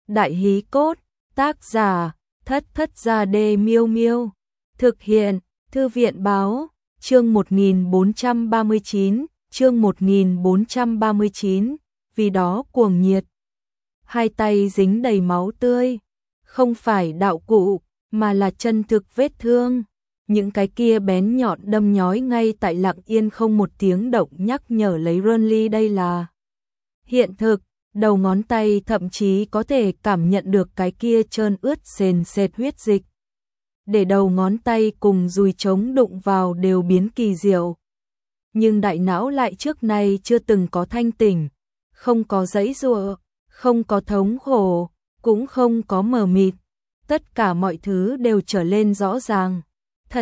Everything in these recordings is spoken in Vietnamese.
Đại hí cốt, tác giả, Thất Thất Gia Đê Miêu Miêu. Thực hiện, Thư viện báo, chương 1439, chương 1439, vì đó cuồng nhiệt. Hai tay dính đầy máu tươi, không phải đạo cụ, mà là chân thực vết thương. Những cái kia bén nhọn đâm nhói ngay tại lặng yên không một tiếng động nhắc nhở lấy Renly đây là hiện thực. Đầu ngón tay thậm chí có thể cảm nhận được cái kia trơn ướt sền sệt huyết dịch. Để đầu ngón tay cùng dùi trống đụng vào đều biến kỳ diệu. Nhưng đại não lại trước nay chưa từng có thanh tỉnh, không có giãy giụa, không có thống khổ, cũng không có mờ mịt. Tất cả mọi thứ đều trở lên rõ ràng. Thật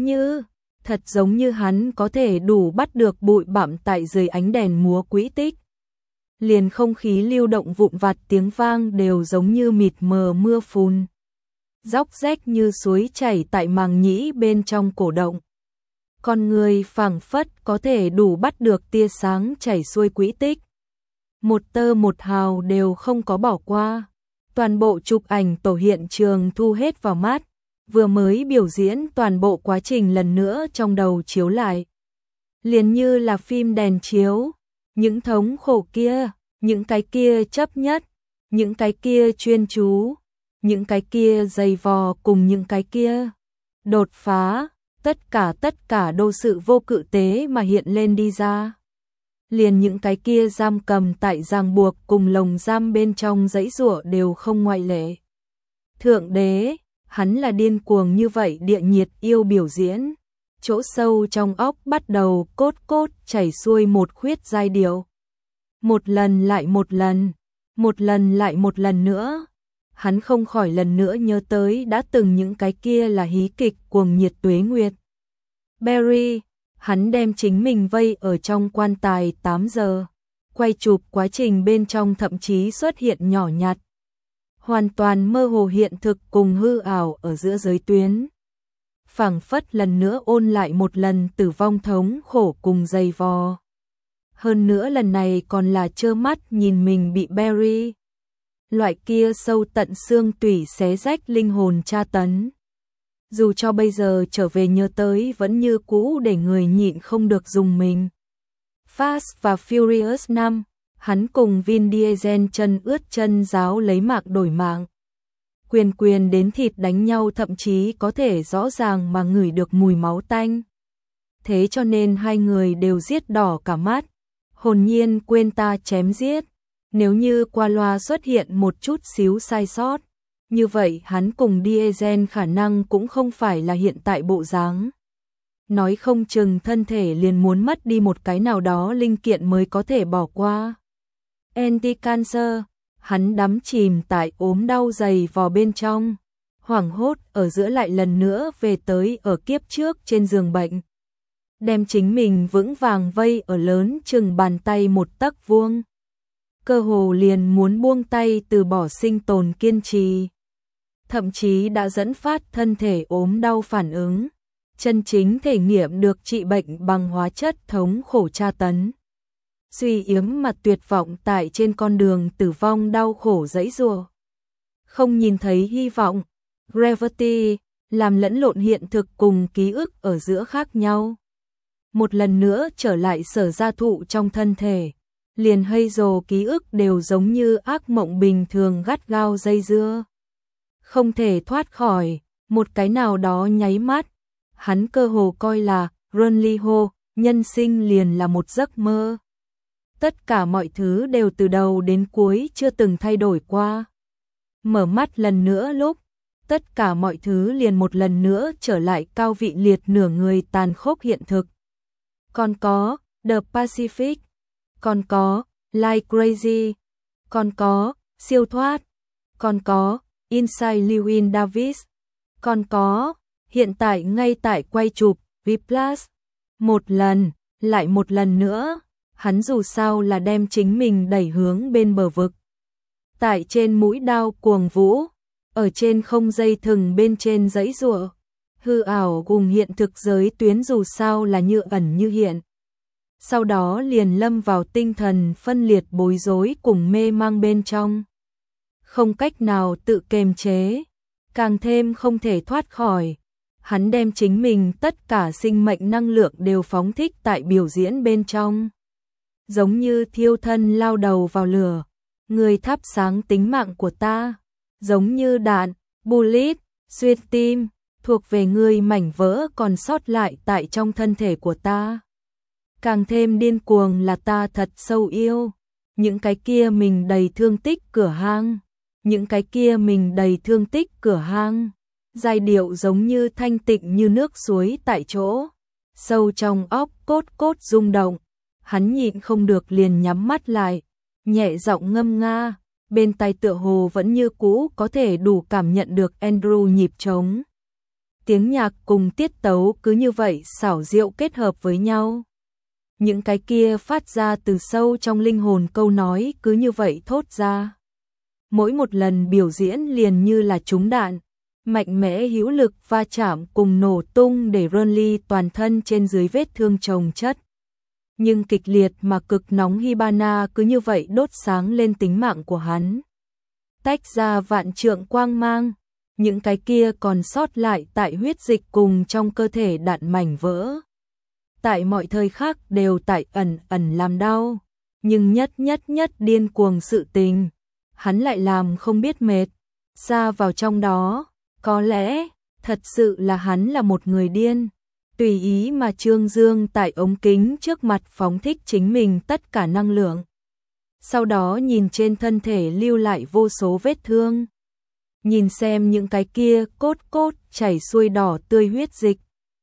giống như hắn có thể đủ bắt được bụi bặm tại dưới ánh đèn múa quỹ tích. Liền không khí lưu động vụn vặt tiếng vang đều giống như mịt mờ mưa phùn. Róc rách như suối chảy tại màng nhĩ bên trong cổ động. Con người phảng phất có thể đủ bắt được tia sáng chảy xuôi quỹ tích. Một tơ một hào đều không có bỏ qua. Toàn bộ chụp ảnh tổ hiện trường thu hết vào mắt. Vừa mới biểu diễn toàn bộ quá trình lần nữa trong đầu chiếu lại. Liền như là phim đèn chiếu. Những thống khổ kia, những cái kia chấp nhất, những cái kia chuyên chú, những cái kia dày vò cùng những cái kia đột phá, tất cả đô sự vô cự tế mà hiện lên đi ra. Liền những cái kia giam cầm tại ràng buộc cùng lồng giam bên trong giãy giụa đều không ngoại lệ. Thượng đế, hắn là điên cuồng như vậy địa nhiệt yêu biểu diễn. Chỗ sâu trong óc bắt đầu cốt chảy xuôi một khuyết giai điệu. Một lần lại một lần, một lần lại một lần nữa. Hắn không khỏi lần nữa nhớ tới đã từng những cái kia là hí kịch cuồng nhiệt tuế nguyệt. Barry, hắn đem chính mình vây ở trong quan tài 8 giờ. Quay chụp quá trình bên trong thậm chí xuất hiện nhỏ nhặt. Hoàn toàn mơ hồ hiện thực cùng hư ảo ở giữa giới tuyến. Phảng phất lần nữa ôn lại một lần tử vong thống khổ cùng dày vò. Hơn nữa lần này còn là trơ mắt nhìn mình bị Barry. Loại kia sâu tận xương tủy xé rách linh hồn tra tấn. Dù cho bây giờ trở về nhớ tới vẫn như cũ để người nhịn không được dùng mình. Fast và Furious 5, hắn cùng Vin Diesel chân ướt chân ráo lấy mạng đổi mạng. Quyền đến thịt đánh nhau thậm chí có thể rõ ràng mà ngửi được mùi máu tanh. Thế cho nên hai người đều giết đỏ cả mắt, hồn nhiên quên ta chém giết. Nếu như qua loa xuất hiện một chút xíu sai sót, như vậy hắn cùng Diesel khả năng cũng không phải là hiện tại bộ dáng. Nói không chừng thân thể liền muốn mất đi một cái nào đó linh kiện mới có thể bỏ qua. Anti-cancer, hắn đắm chìm tại ốm đau dày vò bên trong, hoảng hốt ở giữa lại lần nữa về tới ở kiếp trước trên giường bệnh. Đem chính mình vững vàng vây ở lớn chừng bàn tay một tấc vuông. Cơ hồ liền muốn buông tay từ bỏ sinh tồn kiên trì. Thậm chí đã dẫn phát thân thể ốm đau phản ứng. Chân chính thể nghiệm được trị bệnh bằng hóa chất thống khổ tra tấn. Suy yếm mà tuyệt vọng tại trên con đường tử vong đau khổ giãy giụa. Không nhìn thấy hy vọng. Gravity làm lẫn lộn hiện thực cùng ký ức ở giữa khác nhau. Một lần nữa trở lại sở gia thụ trong thân thể. Liền Hazel ký ức đều giống như ác mộng bình thường gắt gao dây dưa. Không thể thoát khỏi, một cái nào đó nháy mắt. Hắn cơ hồ coi là Renly Ho, nhân sinh liền là một giấc mơ. Tất cả mọi thứ đều từ đầu đến cuối chưa từng thay đổi qua. Mở mắt lần nữa lúc, tất cả mọi thứ liền một lần nữa trở lại cao vị liệt nửa người tàn khốc hiện thực. Còn có The Pacific, còn có Like Crazy, còn có Siêu thoát, còn có Inside Llewyn Davis, còn có hiện tại ngay tại quay chụp Whiplash. Một lần, lại một lần nữa, hắn dù sao là đem chính mình đẩy hướng bên bờ vực. Tại trên mũi đao cuồng vũ, ở trên không dây thừng bên trên giãy giụa, hư ảo cùng hiện thực giới tuyến dù sao là như ẩn như hiện. Sau đó liền lâm vào tinh thần phân liệt bối rối cùng mê mang bên trong. không cách nào tự kiềm chế, càng thêm không thể thoát khỏi. Hắn đem chính mình tất cả sinh mệnh năng lượng đều phóng thích tại biểu diễn bên trong. Giống như thiêu thân lao đầu vào lửa, người thắp sáng tính mạng của ta, giống như đạn, bullet, xuyên tim, thuộc về người mảnh vỡ còn sót lại tại trong thân thể của ta. Càng thêm điên cuồng là ta thật sâu yêu, những cái kia mình đầy thương tích cửa hang, những cái kia mình đầy thương tích cửa hang. Giai điệu giống như thanh tịnh như nước suối tại chỗ, sâu trong óc cốt cốt rung động, hắn nhịn không được liền nhắm mắt lại, nhẹ giọng ngâm nga, bên tai tựa hồ vẫn như cũ có thể đủ cảm nhận được Andrew nhịp trống. Tiếng nhạc cùng tiết tấu cứ như vậy xảo diệu kết hợp với nhau. Những cái kia phát ra từ sâu trong linh hồn câu nói cứ như vậy thốt ra. Mỗi một lần biểu diễn liền như là trúng đạn, mạnh mẽ hữu lực va chạm cùng nổ tung để Ronly toàn thân trên dưới vết thương chồng chất. Nhưng kịch liệt mà cực nóng Hibana cứ như vậy đốt sáng lên tính mạng của hắn. Tách ra vạn trượng quang mang, những cái kia còn sót lại tại huyết dịch cùng trong cơ thể đạn mảnh vỡ. Tại mọi thời khắc đều tại ẩn ẩn làm đau, nhưng nhất điên cuồng sự tình, hắn lại làm không biết mệt, xa vào trong đó. Có lẽ, thật sự là hắn là một người điên, tùy ý mà trương dương tại ống kính trước mặt phóng thích chính mình tất cả năng lượng. Sau đó nhìn trên thân thể lưu lại vô số vết thương. Nhìn xem những cái kia cốt cốt chảy xuôi đỏ tươi huyết dịch.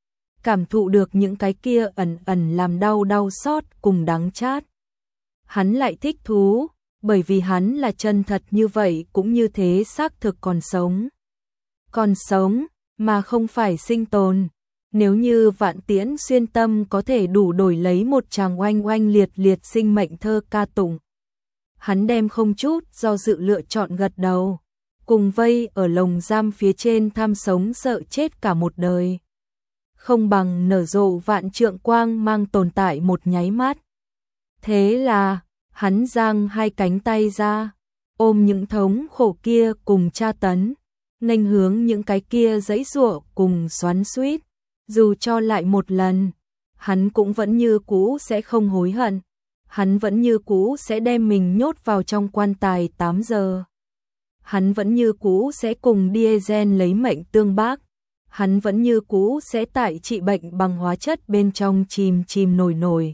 Cảm thụ được những cái kia ẩn ẩn làm đau xót cùng đắng chát. Hắn lại thích thú, bởi vì hắn là chân thật như vậy cũng như thế xác thực còn sống. Còn sống, mà không phải sinh tồn. Nếu như Vạn Tiễn Xuyên Tâm có thể đủ đổi lấy một tràng oanh oanh liệt liệt sinh mệnh thơ ca tụng, hắn đem không chút do dự lựa chọn gật đầu, cùng vây ở lồng giam phía trên tham sống sợ chết cả một đời. Không bằng nở rộ vạn trượng quang mang tồn tại một nháy mắt. Thế là, hắn giang hai cánh tay ra, ôm những thống khổ kia cùng tra tấn, nghênh hướng những cái kia giãy giụa cùng xoắn xuýt, dù cho lại một lần, hắn cũng vẫn như cũ sẽ không hối hận, hắn vẫn như cũ sẽ đem mình nhốt vào trong quan tài 8 giờ. Hắn vẫn như cũ sẽ cùng Diesel lấy mệnh tương bác, hắn vẫn như cũ sẽ tại trị bệnh bằng hóa chất bên trong chìm nổi.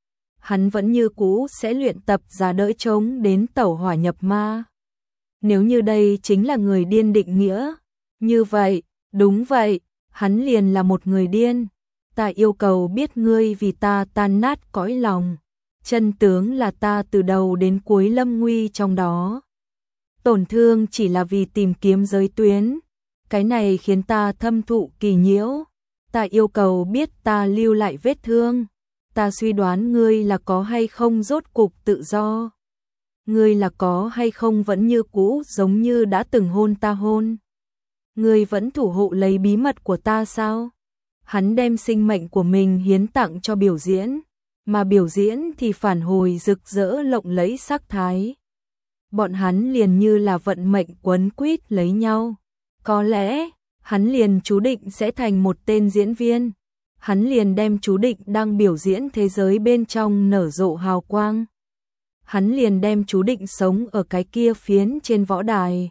Hắn vẫn như cũ sẽ luyện tập giá đỡ chống đến tẩu hỏa nhập ma. Nếu như đây chính là người điên định nghĩa, như vậy, đúng vậy, hắn liền là một người điên. Ta yêu cầu biết ngươi vì ta tan nát cõi lòng. Chân tướng là ta từ đầu đến cuối lâm nguy trong đó. Tổn thương chỉ là vì tìm kiếm giới tuyến. Cái này khiến ta thâm thụ kỳ nhiễu. Ta yêu cầu biết ta lưu lại vết thương. Ta suy đoán ngươi là có hay không rốt cục tự do. Ngươi là có hay không vẫn như cũ giống như đã từng hôn ta hôn. Ngươi vẫn thủ hộ lấy bí mật của ta sao? Hắn đem sinh mệnh của mình hiến tặng cho biểu diễn, mà biểu diễn thì phản hồi rực rỡ lộng lẫy sắc thái. Bọn hắn liền như là vận mệnh quấn quýt lấy nhau. Có lẽ, hắn liền chú định sẽ thành một tên diễn viên. Hắn liền đem chú định đang biểu diễn thế giới bên trong nở rộ hào quang. Hắn liền đem chú định sống ở cái kia phiến trên võ đài.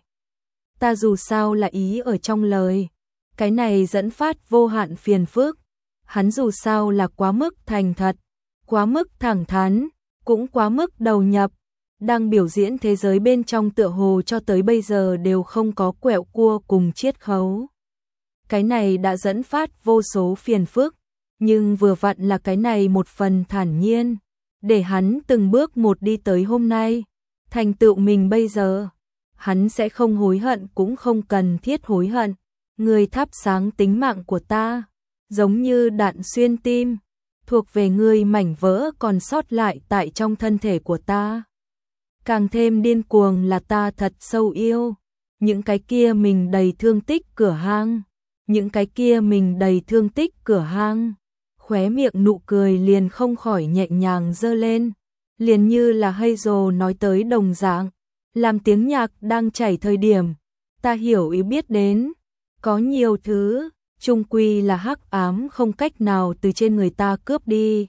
Ta dù sao là ý ở trong lời. Cái này dẫn phát vô hạn phiền phức. Hắn dù sao là quá mức thành thật, quá mức thẳng thắn, cũng quá mức đầu nhập. Đang biểu diễn thế giới bên trong tựa hồ cho tới bây giờ đều không có quẹo cua cùng chiết khấu. Cái này đã dẫn phát vô số phiền phức, nhưng vừa vặn là cái này một phần thản nhiên, để hắn từng bước một đi tới hôm nay, thành tựu mình bây giờ. Hắn sẽ không hối hận cũng không cần thiết hối hận. Người thắp sáng tính mạng của ta, giống như đạn xuyên tim, thuộc về người mảnh vỡ còn sót lại tại trong thân thể của ta. Càng thêm điên cuồng là ta thật sâu yêu, những cái kia mình đầy thương tích cửa hang, những cái kia mình đầy thương tích cửa hang. Khóe miệng nụ cười liền không khỏi nhẹ nhàng giơ lên, liền như là Hazel nói tới đồng dạng, Làm tiếng nhạc đang chảy thời điểm, ta hiểu ý biết đến, có nhiều thứ, chung quy là hắc ám không cách nào từ trên người ta cướp đi.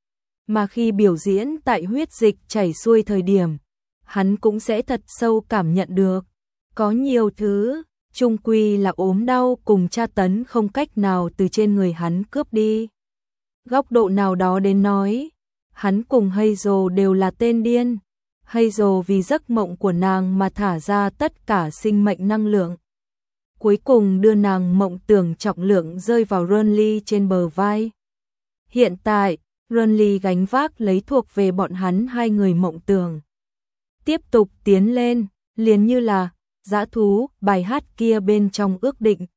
Mà khi biểu diễn tại huyết dịch chảy xuôi thời điểm, hắn cũng sẽ thật sâu cảm nhận được, có nhiều thứ, chung quy là ốm đau cùng tra tấn không cách nào từ trên người hắn cướp đi. Góc độ nào đó đến nói, hắn cùng Hazel đều là tên điên. Hazel vì giấc mộng của nàng mà thả ra tất cả sinh mệnh năng lượng. Cuối cùng đưa nàng mộng tưởng trọng lượng rơi vào Renly trên bờ vai. Hiện tại, Renly gánh vác lấy thuộc về bọn hắn hai người mộng tưởng. Tiếp tục tiến lên, liền như là dã thú bài hát kia bên trong ước định.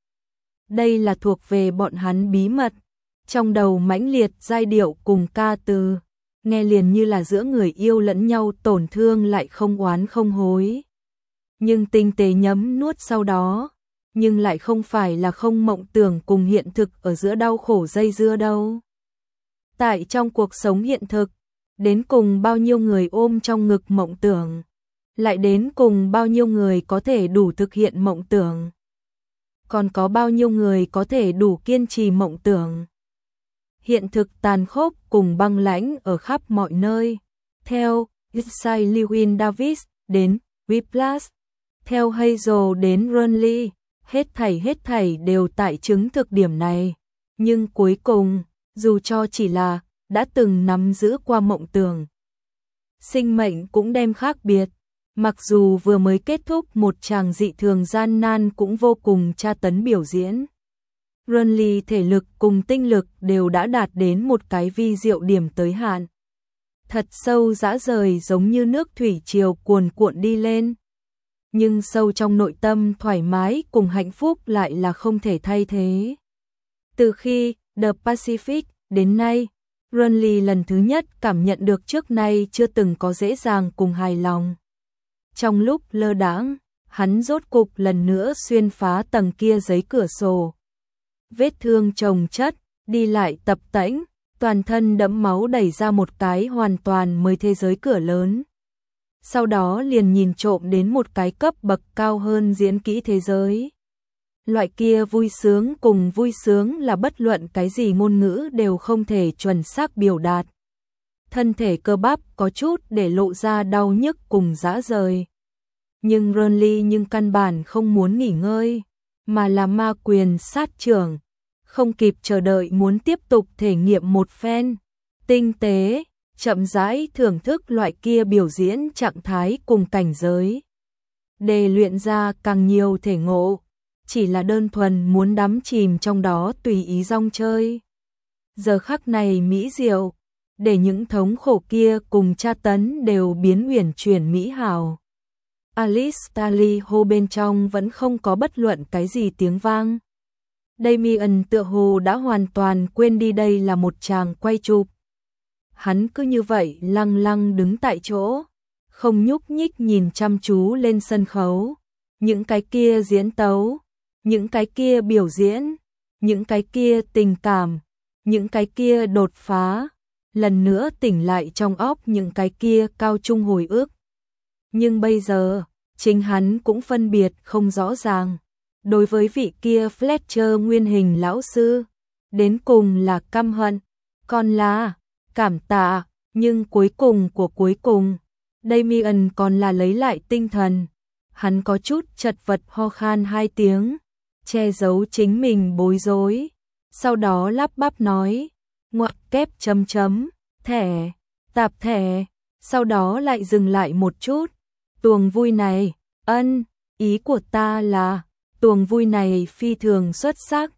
Đây là thuộc về bọn hắn bí mật, trong đầu mãnh liệt giai điệu cùng ca từ, nghe liền như là giữa người yêu lẫn nhau tổn thương lại không oán không hối. Nhưng tinh tế nhấm nuốt sau đó, nhưng lại không phải là không mộng tưởng cùng hiện thực ở giữa đau khổ dây dưa đâu. Tại trong cuộc sống hiện thực, đến cùng bao nhiêu người ôm trong ngực mộng tưởng, lại đến cùng bao nhiêu người có thể đủ thực hiện mộng tưởng. Còn có bao nhiêu người có thể đủ kiên trì mộng tưởng. Hiện thực tàn khốc cùng băng lãnh ở khắp mọi nơi. Theo Isai Lewin Davis đến Whiplash, theo Hazel đến Renly, hết thảy đều tại chứng thực điểm này. Nhưng cuối cùng, dù cho chỉ là đã từng nắm giữ qua mộng tưởng, sinh mệnh cũng đem khác biệt. Mặc dù vừa mới kết thúc một tràng dị thường gian nan cũng vô cùng tra tấn biểu diễn, Renly thể lực cùng tinh lực đều đã đạt đến một cái vi diệu điểm tới hạn. Thật sâu dã rời giống như nước thủy triều cuồn cuộn đi lên. Nhưng sâu trong nội tâm thoải mái cùng hạnh phúc lại là không thể thay thế. Từ khi The Pacific đến nay, Renly lần thứ nhất cảm nhận được trước nay chưa từng có dễ dàng cùng hài lòng. Trong lúc lơ đãng, hắn rốt cục lần nữa xuyên phá tầng kia giấy cửa sổ. Vết thương chồng chất, đi lại tập tễnh, toàn thân đẫm máu đẩy ra một cái hoàn toàn mới thế giới cửa lớn. Sau đó liền nhìn trộm đến một cái cấp bậc cao hơn diễn kỹ thế giới. Loại kia vui sướng cùng vui sướng là bất luận cái gì ngôn ngữ đều không thể chuẩn xác biểu đạt. Thân thể cơ bắp có chút để lộ ra đau nhức cùng rã rời. Nhưng Renly căn bản không muốn nghỉ ngơi, mà là ma quyền sát trưởng, không kịp chờ đợi muốn tiếp tục thể nghiệm một phen. Tinh tế, chậm rãi thưởng thức loại kia biểu diễn trạng thái cùng cảnh giới. Để luyện ra càng nhiều thể ngộ, chỉ là đơn thuần muốn đắm chìm trong đó tùy ý rong chơi. Giờ khắc này mỹ diệu, để những thống khổ kia cùng tra tấn đều biến uyển chuyển mỹ hào. Alice Tally hô bên trong vẫn không có bất luận cái gì tiếng vang. Damien tựa hồ đã hoàn toàn quên đi đây là một tràng quay chụp. Hắn cứ như vậy lăng lăng đứng tại chỗ, không nhúc nhích nhìn chăm chú lên sân khấu. Những cái kia diễn tấu, những cái kia biểu diễn, những cái kia tình cảm, những cái kia đột phá, lần nữa tỉnh lại trong óc những cái kia cao trung hồi ức. Nhưng bây giờ, chính hắn cũng phân biệt không rõ ràng. Đối với vị kia Fletcher nguyên hình lão sư, đến cùng là căm hận, còn là cảm tạ, nhưng cuối cùng của cuối cùng, Damien còn là lấy lại tinh thần. Hắn có chút chật vật ho khan 2 tiếng, che giấu chính mình bối rối, sau đó lắp bắp nói, ngoặc kép chấm chấm, thẻ, tạp thẻ, sau đó lại dừng lại một chút. Tuồng vui này, ý của ta là, tuồng vui này phi thường xuất sắc,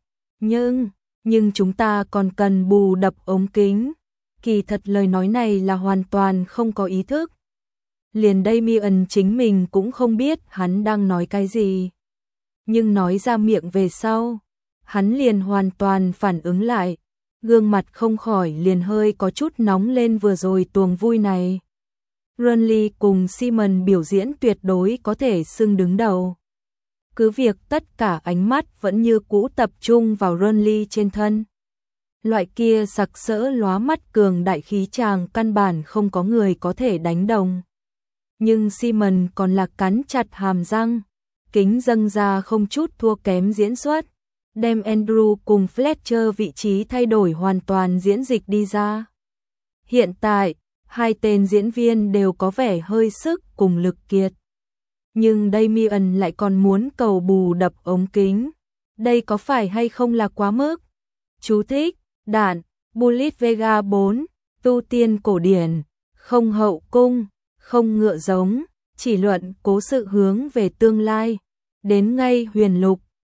nhưng chúng ta còn cần bù đập ống kính. Kỳ thật lời nói này là hoàn toàn không có ý thức. Liền Damien chính mình cũng không biết hắn đang nói cái gì. Nhưng nói ra miệng về sau, hắn liền hoàn toàn phản ứng lại, gương mặt không khỏi liền hơi có chút nóng lên vừa rồi tuồng vui này. Renly cùng Simon biểu diễn tuyệt đối có thể xưng đứng đầu. Cứ việc tất cả ánh mắt vẫn như cũ tập trung vào Renly trên thân. Loại kia sặc sỡ lóa mắt cường đại khí chàng căn bản không có người có thể đánh đồng. Nhưng Simon còn là cắn chặt hàm răng, kính dâng ra không chút thua kém diễn xuất, đem Andrew cùng Fletcher vị trí thay đổi hoàn toàn diễn dịch đi ra. Hiện tại, hai tên diễn viên đều có vẻ hơi sức cùng lực kiệt. Nhưng Damien lại còn muốn cầu bù đập ống kính. Đây có phải hay không là quá mức? Chú thích, đạn, Bullet Vega 4, tu tiên cổ điển, không hậu cung, không ngựa giống, chỉ luận cố sự hướng về tương lai. Đến ngay huyền lục,